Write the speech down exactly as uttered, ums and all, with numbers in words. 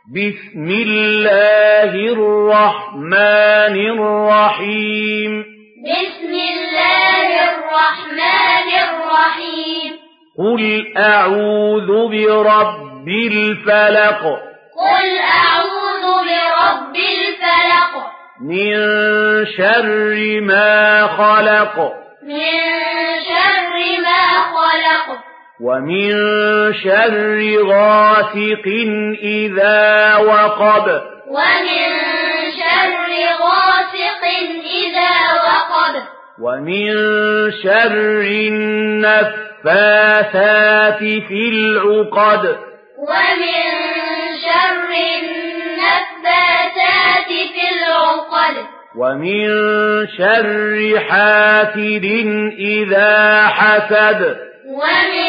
بسم الله الرحمن الرحيم بسم الله الرحمن الرحيم قل أعوذ برب الفلق قل أعوذ برب الفلق من شر ما خلق من شر ما خلق ومن شر غاسق إذا وقب ومن شر غاسق إذا وقب ومن شر النفاثات في العقد ومن شر النفاثات في العقد ومن شر حاسد إذا حسد ومن